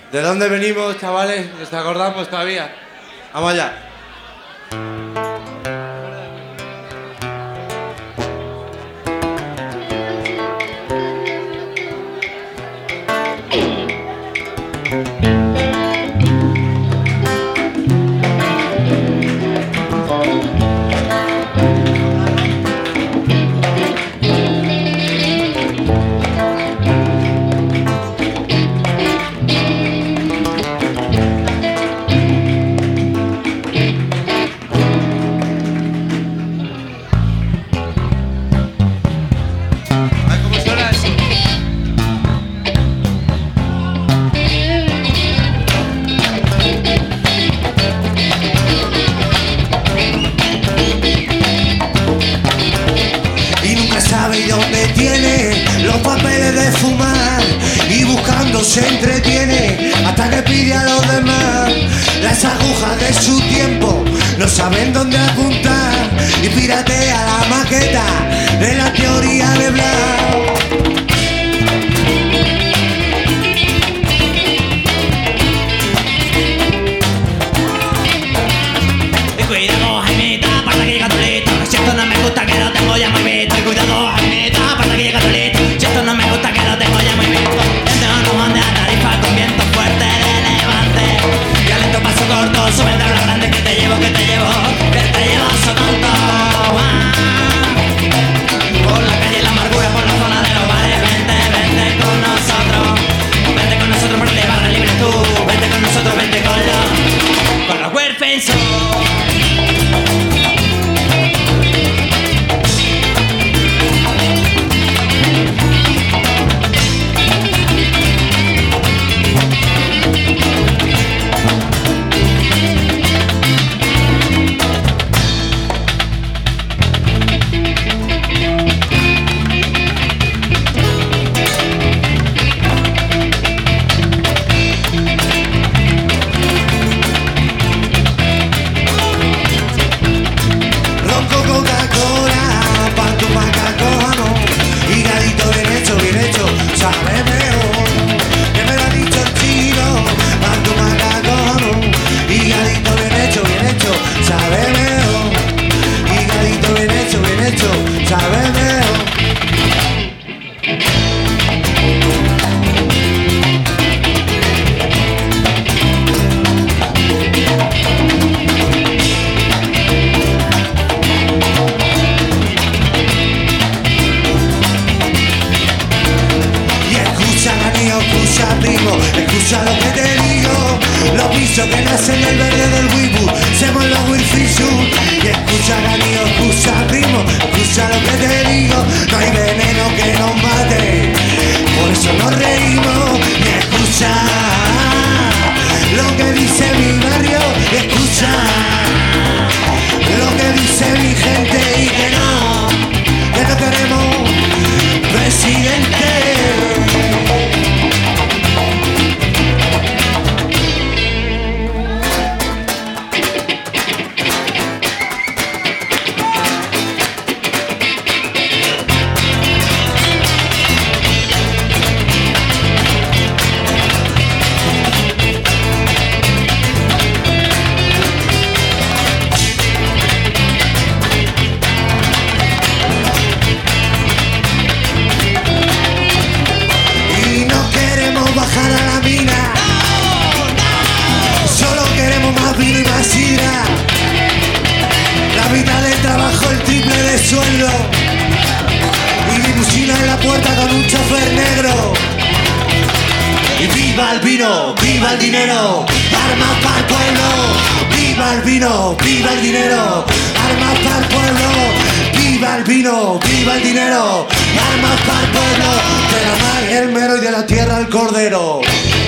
¿De dónde venimos, chavales? ¿Nos acordamos todavía? Vamos allá. Se entretiene hasta que pide a los demás. Las agujas de su tiempo no saben dónde apuntar y piratea la maqueta de la teoría de Blau. Cuidado, Jaimita, para que llega tu listo. Si esto no me gusta, que lo tengo ya muy visto. Cuidado, Jaimita, para que llega tu listo. Si esto no me gusta, que lo tengo ya muy visto. De Tarifa con viento fuerte de levante y a lento paso corto sube de habla grande que te llevo sonando por la calle la amargura por la zona de los bares. Vente con nosotros por el barra libre tú. Vente con nosotros, vente con los huérfanos. Escucha lo que te digo, los pisos que nacen del verde del Wibu, somos los Wilfisu. Y escucha Ganío, escucha primo, escucha lo que te digo, no hay veneno que nos mate, por eso nos reímos. Y escucha lo que dice mi barrio, y escucha lo que dice mi gente y que no queremos presidente. Sueldo y limusina en la puerta con un chofer negro. Y viva el vino, viva el dinero, armas para el pueblo. Viva el vino, viva el dinero, armas para el pueblo. Viva el vino, viva el dinero, armas para el pueblo. De la mar el mero y de la tierra el cordero.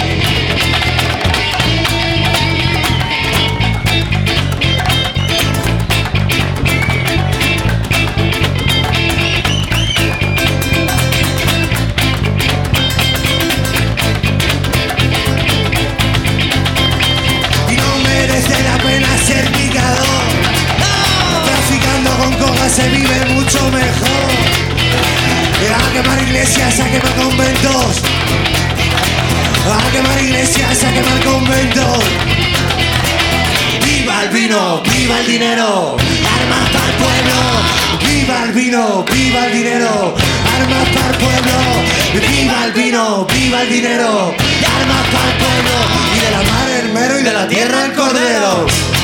Se vive mucho mejor. A quemar iglesias, a quemar conventos, iglesias, a quemar conventos. Viva el vino, viva el dinero, armas para el pueblo. Viva el vino, viva el dinero, armas para el pueblo. Viva el vino, viva el dinero, armas para el pueblo. Y de la mar el mero y de la tierra el cordero.